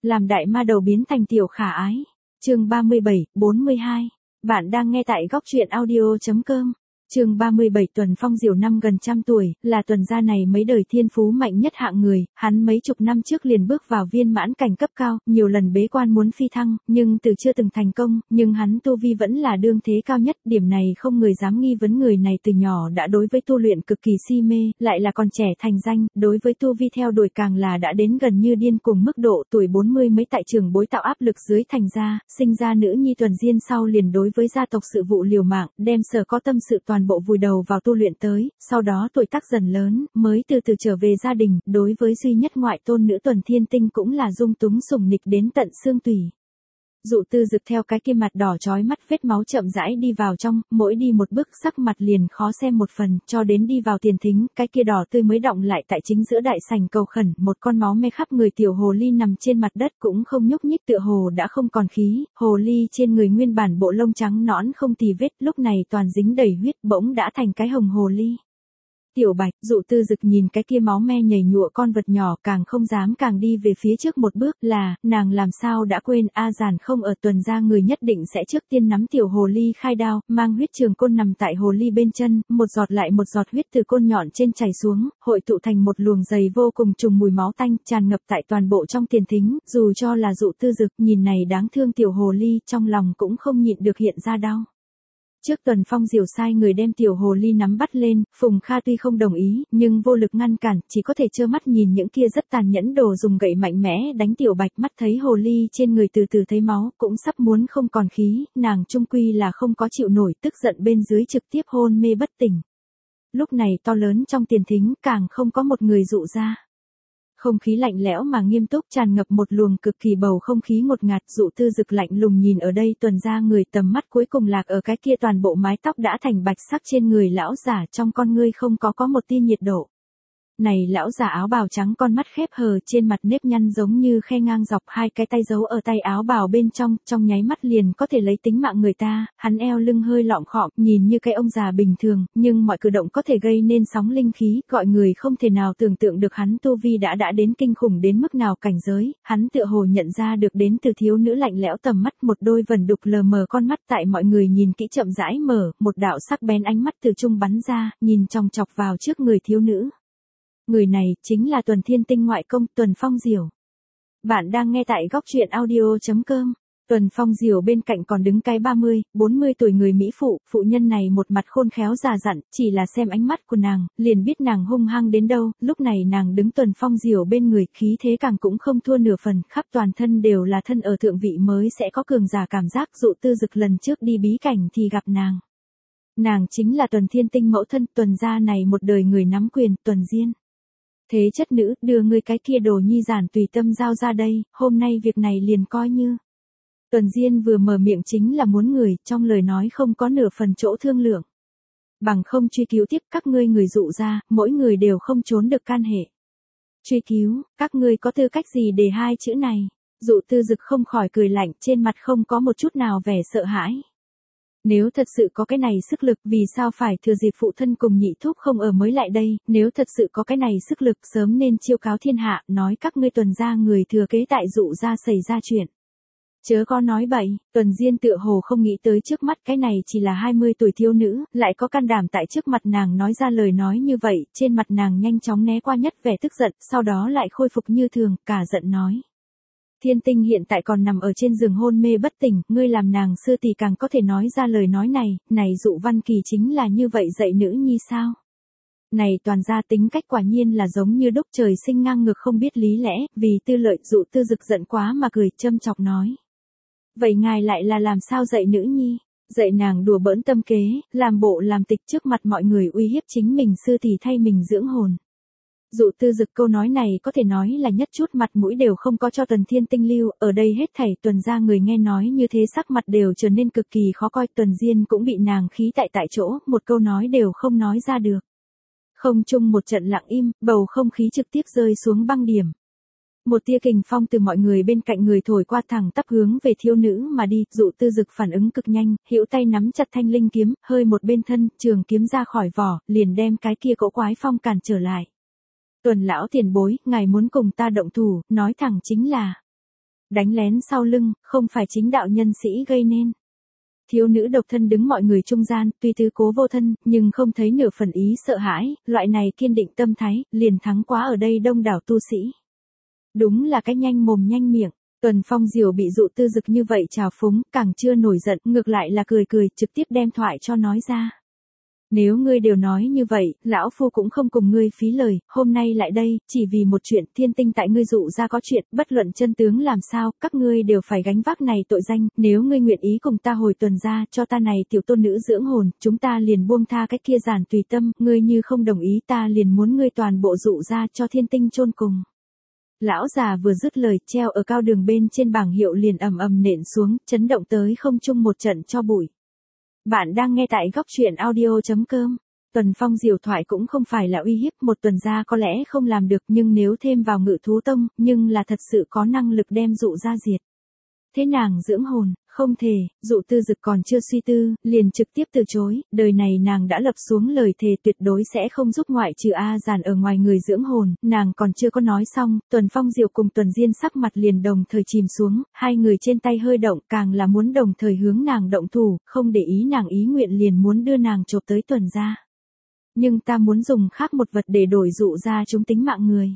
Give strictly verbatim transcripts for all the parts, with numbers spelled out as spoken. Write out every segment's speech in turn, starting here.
làm đại ma đầu biến thành tiểu khả ái. Chương ba mươi bảy, bốn mươi hai. Bạn đang nghe tại góc truyện audio chấm com. Chương ba mươi bảy. Tuần Phong Diểu năm gần trăm tuổi, là tuần gia này mấy đời thiên phú mạnh nhất hạng người, hắn mấy chục năm trước liền bước vào viên mãn cảnh cấp cao, nhiều lần bế quan muốn phi thăng, nhưng từ chưa từng thành công, nhưng hắn tu vi vẫn là đương thế cao nhất, điểm này không người dám nghi vấn. Người này từ nhỏ đã đối với tu luyện cực kỳ si mê, lại là còn trẻ thành danh, đối với tu vi theo đuổi càng là đã đến gần như điên cuồng mức độ. Tuổi bốn mươi mấy tại trường bối tạo áp lực dưới thành ra, sinh ra nữ nhi Tuần Diên sau liền đối với gia tộc sự vụ liều mạng, đem sở có tâm sự toàn bộ vùi đầu vào tu luyện tới, sau đó tuổi tác dần lớn, mới từ từ trở về gia đình, đối với duy nhất ngoại tôn nữ Tuần Thiên Tinh cũng là dung túng sủng nịch đến tận xương tủy. Dụ Tư Dực theo cái kia mặt đỏ chói mắt vết máu chậm rãi đi vào trong, mỗi đi một bước sắc mặt liền khó xem một phần, cho đến đi vào tiền thính, cái kia đỏ tươi mới đọng lại tại chính giữa đại sảnh cầu khẩn, một con máu me khắp người tiểu hồ ly nằm trên mặt đất cũng không nhúc nhích, tựa hồ đã không còn khí, hồ ly trên người nguyên bản bộ lông trắng nõn không tì vết, lúc này toàn dính đầy huyết, bỗng đã thành cái hồng hồ ly. Tiểu Bạch, Dụ Tư Dực nhìn cái kia máu me nhầy nhụa con vật nhỏ, càng không dám càng đi về phía trước một bước, là, nàng làm sao đã quên, A Giản không ở Tuần gia, người nhất định sẽ trước tiên nắm tiểu hồ ly khai đao, mang huyết trường côn nằm tại hồ ly bên chân, một giọt lại một giọt huyết từ côn nhọn trên chảy xuống, hội tụ thành một luồng dày vô cùng trùng mùi máu tanh, tràn ngập tại toàn bộ trong tiền thính, dù cho là Dụ Tư Dực, nhìn này đáng thương tiểu hồ ly, trong lòng cũng không nhịn được hiện ra đau. Trước Tuần Phong Diểu sai người đem tiểu hồ ly nắm bắt lên, Phùng Kha tuy không đồng ý, nhưng vô lực ngăn cản, chỉ có thể trơ mắt nhìn những kia rất tàn nhẫn đồ dùng gậy mạnh mẽ đánh Tiểu Bạch. Mắt thấy hồ ly trên người từ từ thấy máu, cũng sắp muốn không còn khí, nàng trung quy là không có chịu nổi, tức giận bên dưới trực tiếp hôn mê bất tỉnh. Lúc này to lớn trong tiền thính càng không có một người dụ ra. Không khí lạnh lẽo mà nghiêm túc, tràn ngập một luồng cực kỳ bầu không khí ngột ngạt. Dụ Tư Dực lạnh lùng nhìn ở đây Tuần gia người, tầm mắt cuối cùng lạc ở cái kia toàn bộ mái tóc đã thành bạch sắc trên người lão giả, trong con ngươi không có có một tia nhiệt độ. Này lão giả áo bào trắng, con mắt khép hờ, trên mặt nếp nhăn giống như khe ngang dọc, hai cái tay giấu ở tay áo bào bên trong, trong nháy mắt liền có thể lấy tính mạng người ta. Hắn eo lưng hơi lọng khọm, nhìn như cái ông già bình thường, nhưng mọi cử động có thể gây nên sóng linh khí, gọi người không thể nào tưởng tượng được hắn tu vi đã đã đến kinh khủng đến mức nào cảnh giới. Hắn tựa hồ nhận ra được đến từ thiếu nữ lạnh lẽo tầm mắt, một đôi vẩn đục lờ mờ con mắt tại mọi người nhìn kỹ chậm rãi mở, một đạo sắc bén ánh mắt từ trung bắn ra, nhìn chòng chọc vào trước người thiếu nữ. Người này chính là Tuần Thiên Tinh ngoại công, Tuần Phong Diểu. Bạn đang nghe tại góc truyện audio chấm com. Tuần Phong Diểu bên cạnh còn đứng cái ba mươi, bốn mươi tuổi người Mỹ phụ, phụ nhân này một mặt khôn khéo già dặn, chỉ là xem ánh mắt của nàng, liền biết nàng hung hăng đến đâu. Lúc này nàng đứng Tuần Phong Diểu bên người, khí thế càng cũng không thua nửa phần, khắp toàn thân đều là thân ở thượng vị mới sẽ có cường giả cảm giác. Dụ Tư Dực lần trước đi bí cảnh thì gặp nàng. Nàng chính là Tuần Thiên Tinh mẫu thân, Tuần gia này một đời người nắm quyền, Tuần Diên. Thế chất nữ, đưa ngươi cái kia đồ nhi giản tùy tâm giao ra đây, hôm nay việc này liền coi như. Tuần Diên vừa mở miệng chính là muốn người, trong lời nói không có nửa phần chỗ thương lượng. Bằng không truy cứu tiếp các ngươi người dụ ra, mỗi người đều không trốn được can hệ. Truy cứu, các ngươi có tư cách gì để hai chữ này? Dụ Tư Dực không khỏi cười lạnh, trên mặt không có một chút nào vẻ sợ hãi. Nếu thật sự có cái này sức lực, vì sao phải thừa dịp phụ thân cùng nhị thúc không ở mới lại đây, nếu thật sự có cái này sức lực sớm nên chiêu cáo thiên hạ, nói các ngươi Tuần gia người thừa kế tại Dụ gia xảy ra chuyện. Chớ có nói bậy, Tuần Diên tựa hồ không nghĩ tới trước mắt cái này chỉ là hai mươi tuổi thiếu nữ, lại có can đảm tại trước mặt nàng nói ra lời nói như vậy, trên mặt nàng nhanh chóng né qua nhất vẻ tức giận, sau đó lại khôi phục như thường, cả giận nói. Thiên Tinh hiện tại còn nằm ở trên giường hôn mê bất tỉnh, ngươi làm nàng sư tỷ càng có thể nói ra lời nói này, này Dụ Văn Kỳ chính là như vậy dạy nữ nhi sao? Này toàn gia tính cách quả nhiên là giống như đúc, trời sinh ngang ngược không biết lý lẽ, vì tư lợi. Dụ Tư Dực giận quá mà cười, châm chọc nói. Vậy ngài lại là làm sao dạy nữ nhi? Dạy nàng đùa bỡn tâm kế, làm bộ làm tịch trước mặt mọi người uy hiếp chính mình sư tỷ thay mình dưỡng hồn. Dụ Tư Dực câu nói này có thể nói là nhất chút mặt mũi đều không có cho Tuần Thiên Tinh lưu, ở đây hết thảy Tuần gia người nghe nói như thế sắc mặt đều trở nên cực kỳ khó coi. Tuần Diên cũng bị nàng khí tại tại chỗ, một câu nói đều không nói ra được. Không chung một trận lặng im, bầu không khí trực tiếp rơi xuống băng điểm. Một tia kình phong từ mọi người bên cạnh người thổi qua, thẳng tắp hướng về thiếu nữ mà đi. Dụ Tư Dực phản ứng cực nhanh, hữu tay nắm chặt thanh linh kiếm, hơi một bên thân, trường kiếm ra khỏi vỏ, liền đem cái kia cỗ quái phong cản trở lại. Tuần lão tiền bối, ngài muốn cùng ta động thủ, nói thẳng chính là. Đánh lén sau lưng, không phải chính đạo nhân sĩ gây nên. Thiếu nữ độc thân đứng mọi người trung gian, tuy tứ cố vô thân, nhưng không thấy nửa phần ý sợ hãi, loại này kiên định tâm thái, liền thắng quá ở đây đông đảo tu sĩ. Đúng là cái nhanh mồm nhanh miệng. Tuần Phong Diều bị Dụ Tư Dực như vậy trào phúng, càng chưa nổi giận, ngược lại là cười cười, trực tiếp đem thoại cho nói ra. Nếu ngươi đều nói như vậy, lão phu cũng không cùng ngươi phí lời, hôm nay lại đây, chỉ vì một chuyện, thiên tinh tại ngươi Dụ ra có chuyện, bất luận chân tướng làm sao, các ngươi đều phải gánh vác này tội danh, nếu ngươi nguyện ý cùng ta hồi tuần ra, cho ta này tiểu tôn nữ dưỡng hồn, chúng ta liền buông tha cái kia giản tùy tâm, ngươi như không đồng ý ta liền muốn ngươi toàn bộ Dụ ra cho thiên tinh chôn cùng. Lão già vừa dứt lời, treo ở cao đường bên trên bảng hiệu liền ầm ầm nện xuống, chấn động tới không trung một trận cho bụi. Bạn đang nghe tại góc truyện audio chấm com. Tuần Phong Diều thoại cũng không phải là uy hiếp, một tuần gia có lẽ không làm được, nhưng nếu thêm vào Ngự Thú Tông, nhưng là thật sự có năng lực đem Dụ ra diệt. Thế nàng dưỡng hồn, không thể, Dụ Tư Dực còn chưa suy tư, liền trực tiếp từ chối, đời này nàng đã lập xuống lời thề tuyệt đối sẽ không giúp ngoại trừ A Giản ở ngoài người dưỡng hồn, nàng còn chưa có nói xong, Tuần Phong Diều cùng Tuần Diên sắc mặt liền đồng thời chìm xuống, hai người trên tay hơi động, càng là muốn đồng thời hướng nàng động thủ, không để ý nàng ý nguyện liền muốn đưa nàng chộp tới Tuần gia. Nhưng ta muốn dùng khác một vật để đổi Dụ ra chúng tính mạng người.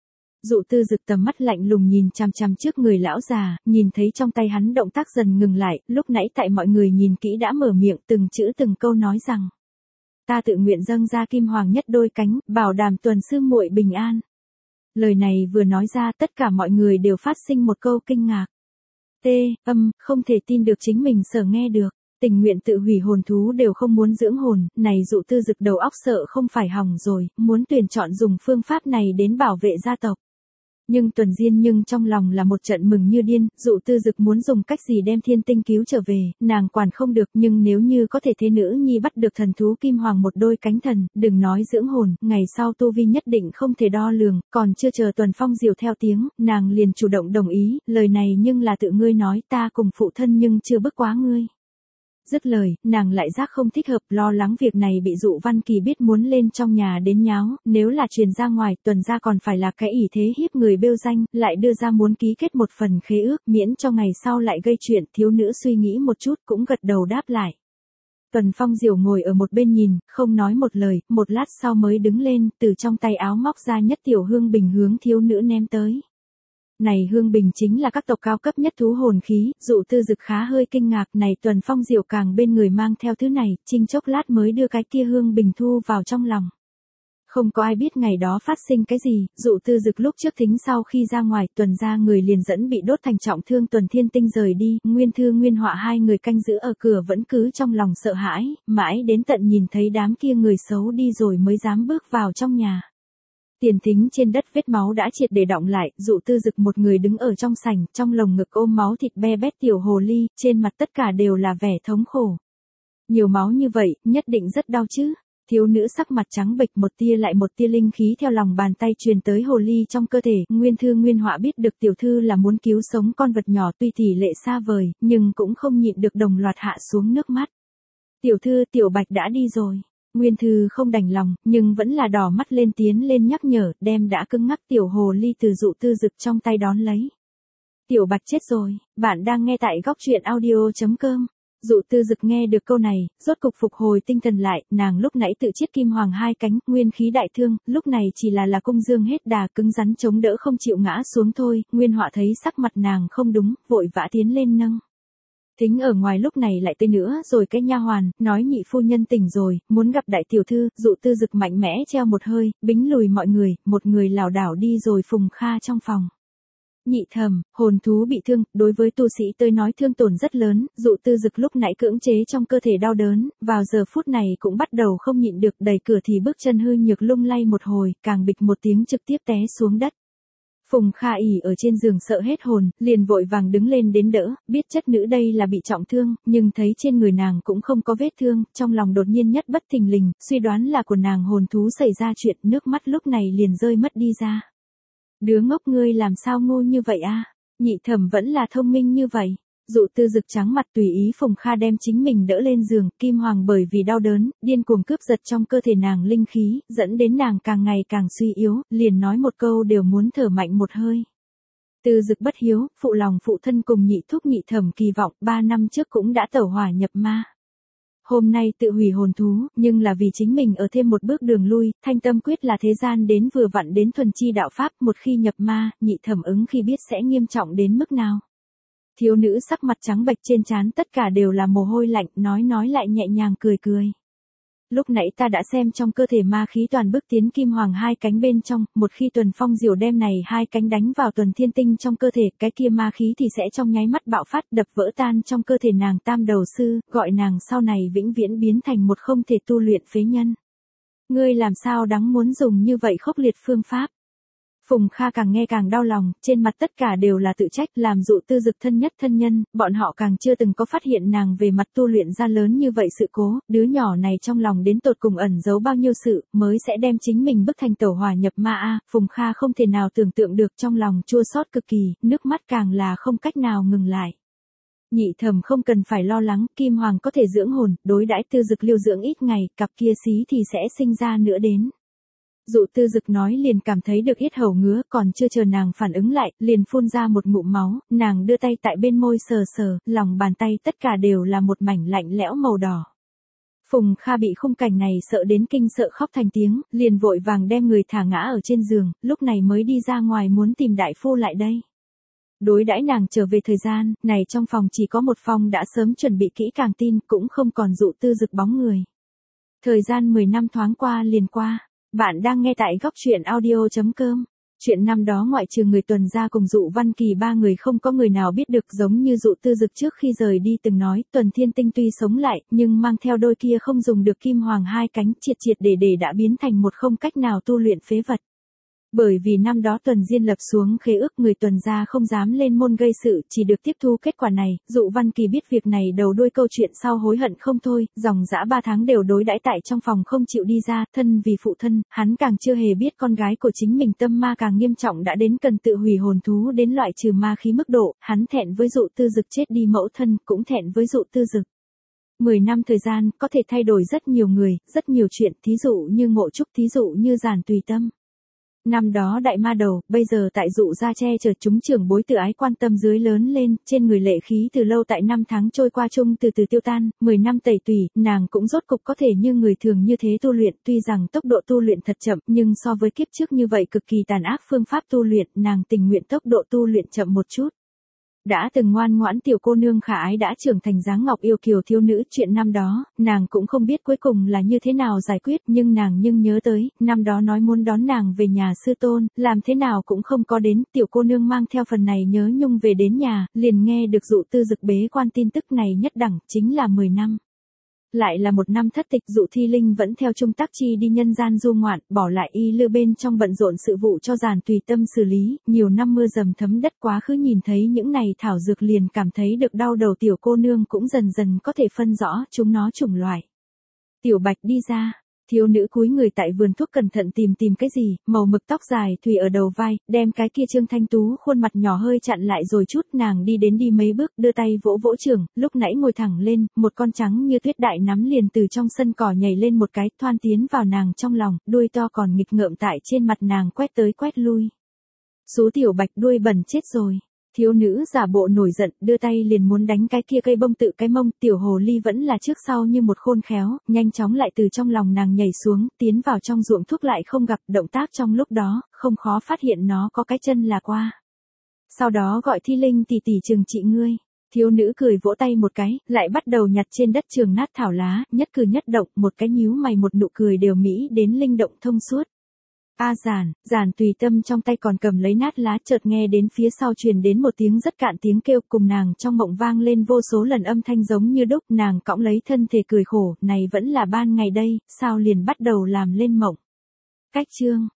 Dụ Tư Dực tầm mắt lạnh lùng nhìn chằm chằm trước người lão già, nhìn thấy trong tay hắn động tác dần ngừng lại, lúc nãy tại mọi người nhìn kỹ đã mở miệng từng chữ từng câu nói rằng. Ta tự nguyện dâng ra kim hoàng nhất đôi cánh, bảo đảm Tuần sư muội bình an. Lời này vừa nói ra tất cả mọi người đều phát sinh một câu kinh ngạc. T, âm, không thể tin được chính mình sở nghe được. Tình nguyện tự hủy hồn thú đều không muốn dưỡng hồn, này Dụ Tư Dực đầu óc sợ không phải hỏng rồi, muốn tuyển chọn dùng phương pháp này đến bảo vệ gia tộc. Nhưng Tuần Diên nhưng trong lòng là một trận mừng như điên, Dụ Tư Dực muốn dùng cách gì đem thiên tinh cứu trở về, nàng quản không được, nhưng nếu như có thể thế nữ nhi bắt được thần thú kim hoàng một đôi cánh thần, đừng nói dưỡng hồn, ngày sau tu vi nhất định không thể đo lường, còn chưa chờ Tuần Phong Diều theo tiếng, nàng liền chủ động đồng ý, lời này nhưng là tự ngươi nói, ta cùng phụ thân nhưng chưa bức quá ngươi. Dứt lời, nàng lại giác không thích hợp, lo lắng việc này bị Dụ Văn Kỳ biết muốn lên trong nhà đến nháo, nếu là truyền ra ngoài, Tuần gia còn phải là cái ỷ thế hiếp người bêu danh, lại đưa ra muốn ký kết một phần khế ước, miễn cho ngày sau lại gây chuyện, thiếu nữ suy nghĩ một chút cũng gật đầu đáp lại. Tuần Phong Diều ngồi ở một bên nhìn, không nói một lời, một lát sau mới đứng lên, từ trong tay áo móc ra nhất tiểu hương bình hướng thiếu nữ ném tới. Này hương bình chính là các tộc cao cấp nhất thú hồn khí, Dụ Tư Dực khá hơi kinh ngạc, này Tuần Phong Diều càng bên người mang theo thứ này, chinh chốc lát mới đưa cái kia hương bình thu vào trong lòng. Không có ai biết ngày đó phát sinh cái gì, Dụ Tư Dực lúc trước thính sau khi ra ngoài, Tuần gia người liền dẫn bị đốt thành trọng thương Tuần Thiên Tinh rời đi, Nguyên Thư Nguyên Họa hai người canh giữ ở cửa vẫn cứ trong lòng sợ hãi, mãi đến tận nhìn thấy đám kia người xấu đi rồi mới dám bước vào trong nhà. Tiền thính trên đất vết máu đã triệt để đọng lại, Dụ Tư Dực một người đứng ở trong sảnh, trong lồng ngực ôm máu thịt be bét tiểu hồ ly, trên mặt tất cả đều là vẻ thống khổ. Nhiều máu như vậy, nhất định rất đau chứ. Thiếu nữ sắc mặt trắng bệch, một tia lại một tia linh khí theo lòng bàn tay truyền tới hồ ly trong cơ thể, Nguyên Thư Nguyên Họa biết được tiểu thư là muốn cứu sống con vật nhỏ, tuy tỷ lệ xa vời, nhưng cũng không nhịn được đồng loạt hạ xuống nước mắt. Tiểu thư, Tiểu Bạch đã đi rồi. Nguyên Thư không đành lòng, nhưng vẫn là đỏ mắt lên tiến lên nhắc nhở, đem đã cứng ngắc tiểu hồ ly từ Dụ Tư Dực trong tay đón lấy. Tiểu Bạch chết rồi, bạn đang nghe tại góc truyện audio chấm com. Dụ Tư Dực nghe được câu này, rốt cục phục hồi tinh thần lại, nàng lúc nãy tự chiết kim hoàng hai cánh, nguyên khí đại thương, lúc này chỉ là là cung dương hết đà cứng rắn chống đỡ không chịu ngã xuống thôi, Nguyên Họa thấy sắc mặt nàng không đúng, vội vã tiến lên nâng. Thính ở ngoài lúc này lại tới nữa rồi cái nha hoàn, nói nhị phu nhân tỉnh rồi, muốn gặp đại tiểu thư, Dụ Tư Dực mạnh mẽ treo một hơi, bính lùi mọi người, một người lảo đảo đi rồi Phùng Kha trong phòng. Nhị thầm, hồn thú bị thương, đối với tu sĩ tới nói thương tổn rất lớn, Dụ Tư Dực lúc nãy cưỡng chế trong cơ thể đau đớn, vào giờ phút này cũng bắt đầu không nhịn được, đẩy cửa thì bước chân hư nhược lung lay một hồi, càng bịch một tiếng trực tiếp té xuống đất. Phùng Kha ỉ ở trên giường sợ hết hồn, liền vội vàng đứng lên đến đỡ, biết chất nữ đây là bị trọng thương, nhưng thấy trên người nàng cũng không có vết thương, trong lòng đột nhiên nhất bất thình lình, suy đoán là của nàng hồn thú xảy ra chuyện, nước mắt lúc này liền rơi mất đi ra. Đứa ngốc ngươi làm sao ngu như vậy a? Nhị thẩm vẫn là thông minh như vậy. Dụ Tư Dực trắng mặt tùy ý Phùng Kha đem chính mình đỡ lên giường, kim hoàng bởi vì đau đớn, điên cuồng cướp giật trong cơ thể nàng linh khí, dẫn đến nàng càng ngày càng suy yếu, liền nói một câu đều muốn thở mạnh một hơi. Tư Dực bất hiếu, phụ lòng phụ thân cùng nhị thúc nhị thẩm kỳ vọng, ba năm trước cũng đã tẩu hỏa nhập ma. Hôm nay tự hủy hồn thú, nhưng là vì chính mình ở thêm một bước đường lui, thanh tâm quyết là thế gian đến vừa vặn đến thuần chi đạo pháp, một khi nhập ma, nhị thẩm ứng khi biết sẽ nghiêm trọng đến mức nào. Thiếu nữ sắc mặt trắng bệch trên trán tất cả đều là mồ hôi lạnh, nói nói lại nhẹ nhàng cười cười. Lúc nãy ta đã xem trong cơ thể ma khí toàn bước tiến kim hoàng hai cánh bên trong, một khi Tuần Phong Diều đem này hai cánh đánh vào Tuần Thiên Tinh trong cơ thể, cái kia ma khí thì sẽ trong nháy mắt bạo phát đập vỡ tan trong cơ thể nàng tam đầu sư, gọi nàng sau này vĩnh viễn biến thành một không thể tu luyện phế nhân. Ngươi làm sao đáng muốn dùng như vậy khốc liệt phương pháp? Phùng Kha càng nghe càng đau lòng, trên mặt tất cả đều là tự trách, làm Dụ Tư Dực thân nhất thân nhân, bọn họ càng chưa từng có phát hiện nàng về mặt tu luyện ra lớn như vậy sự cố, đứa nhỏ này trong lòng đến tột cùng ẩn giấu bao nhiêu sự, mới sẽ đem chính mình bức thành tẩu hỏa nhập ma a. Phùng Kha không thể nào tưởng tượng được, trong lòng chua xót cực kỳ, nước mắt càng là không cách nào ngừng lại. Nhị thẩm không cần phải lo lắng, Kim Hoàng có thể dưỡng hồn, đối đãi Tư Dực lưu dưỡng ít ngày, cặp kia xí thì sẽ sinh ra nữa đến. Dụ Tư Dực nói liền cảm thấy được yết hầu ngứa, còn chưa chờ nàng phản ứng lại, liền phun ra một ngụm máu, nàng đưa tay tại bên môi sờ sờ, lòng bàn tay tất cả đều là một mảnh lạnh lẽo màu đỏ. Phùng Kha bị khung cảnh này sợ đến kinh sợ khóc thành tiếng, liền vội vàng đem người thả ngã ở trên giường, lúc này mới đi ra ngoài muốn tìm đại phu lại đây. Đối đãi nàng trở về thời gian, này trong phòng chỉ có một phòng đã sớm chuẩn bị kỹ càng tin, cũng không còn Dụ Tư Dực bóng người. Thời gian mười năm thoáng qua liền qua. Bạn đang nghe tại góc truyện audio chấm com. Chuyện năm đó ngoại trừ người Tuần gia cùng Dụ Văn Kỳ ba người không có người nào biết được, giống như Dụ Tư Dực trước khi rời đi từng nói, Tuần Thiên Tinh tuy sống lại, nhưng mang theo đôi kia không dùng được kim hoàng hai cánh, triệt triệt để để đã biến thành một không cách nào tu luyện phế vật. Bởi vì năm đó Tuần Diên lập xuống khế ước, người Tuần gia không dám lên môn gây sự, chỉ được tiếp thu kết quả này. Dụ Văn Kỳ biết việc này đầu đuôi câu chuyện sau hối hận không thôi, dòng dã ba tháng đều đối đãi tại trong phòng không chịu đi ra, thân vì phụ thân, hắn càng chưa hề biết con gái của chính mình tâm ma càng nghiêm trọng đã đến cần tự hủy hồn thú đến loại trừ ma khí mức độ, hắn thẹn với Dụ Tư Dực chết đi mẫu thân, cũng thẹn với Dụ Tư Dực. Mười năm thời gian, có thể thay đổi rất nhiều người, rất nhiều chuyện, thí dụ như Ngộ Trúc, thí dụ như Giản Tùy Tâm. Năm đó đại ma đầu, bây giờ tại Dụ gia che chở chúng trưởng bối tự ái quan tâm dưới lớn lên, trên người lệ khí từ lâu tại năm tháng trôi qua chung từ từ tiêu tan, mười năm tẩy tùy, nàng cũng rốt cục có thể như người thường như thế tu luyện, tuy rằng tốc độ tu luyện thật chậm, nhưng so với kiếp trước như vậy cực kỳ tàn ác phương pháp tu luyện, nàng tình nguyện tốc độ tu luyện chậm một chút. Đã từng ngoan ngoãn tiểu cô nương khả ái đã trưởng thành dáng ngọc yêu kiều thiếu nữ, chuyện năm đó, nàng cũng không biết cuối cùng là như thế nào giải quyết, nhưng nàng nhưng nhớ tới, năm đó nói muốn đón nàng về nhà sư tôn, làm thế nào cũng không có đến, tiểu cô nương mang theo phần này nhớ nhung về đến nhà, liền nghe được Dụ Tư Dực bế quan tin tức này nhất đẳng, chính là mười năm. Lại là một năm thất tịch, Dụ Thi Linh vẫn theo Trung Tác Chi đi nhân gian du ngoạn, bỏ lại y lư bên trong bận rộn sự vụ cho Giản Tùy Tâm xử lý, nhiều năm mưa dầm thấm đất quá khứ nhìn thấy những này thảo dược liền cảm thấy được đau đầu, tiểu cô nương cũng dần dần có thể phân rõ chúng nó chủng loại. Tiểu Bạch đi ra. Thiếu nữ cúi người tại vườn thuốc cẩn thận tìm tìm cái gì, màu mực tóc dài thùy ở đầu vai, đem cái kia Trương Thanh Tú khuôn mặt nhỏ hơi chặn lại rồi chút, nàng đi đến đi mấy bước, đưa tay vỗ vỗ trường, lúc nãy ngồi thẳng lên, một con trắng như tuyết đại nắm liền từ trong sân cỏ nhảy lên một cái, thoan tiến vào nàng trong lòng, đuôi to còn nghịch ngợm tại trên mặt nàng quét tới quét lui. Số Tiểu Bạch đuôi bẩn chết rồi. Thiếu nữ giả bộ nổi giận, đưa tay liền muốn đánh cái kia cây bông tự cái mông, tiểu hồ ly vẫn là trước sau như một khôn khéo, nhanh chóng lại từ trong lòng nàng nhảy xuống, tiến vào trong ruộng thuốc lại không gặp, động tác trong lúc đó, không khó phát hiện nó có cái chân là qua. Sau đó gọi Thi Linh tỷ tỷ trừng trị ngươi. Thiếu nữ cười vỗ tay một cái, lại bắt đầu nhặt trên đất trường nát thảo lá, nhất cử nhất động, một cái nhíu mày một nụ cười đều mỹ đến linh động thông suốt. A Giản, Giản Tùy Tâm trong tay còn cầm lấy nát lá, chợt nghe đến phía sau truyền đến một tiếng rất cạn tiếng kêu, cùng nàng trong mộng vang lên vô số lần âm thanh giống như đúc, nàng cõng lấy thân thể cười khổ, này vẫn là ban ngày đây, sao liền bắt đầu làm lên mộng. Cách chương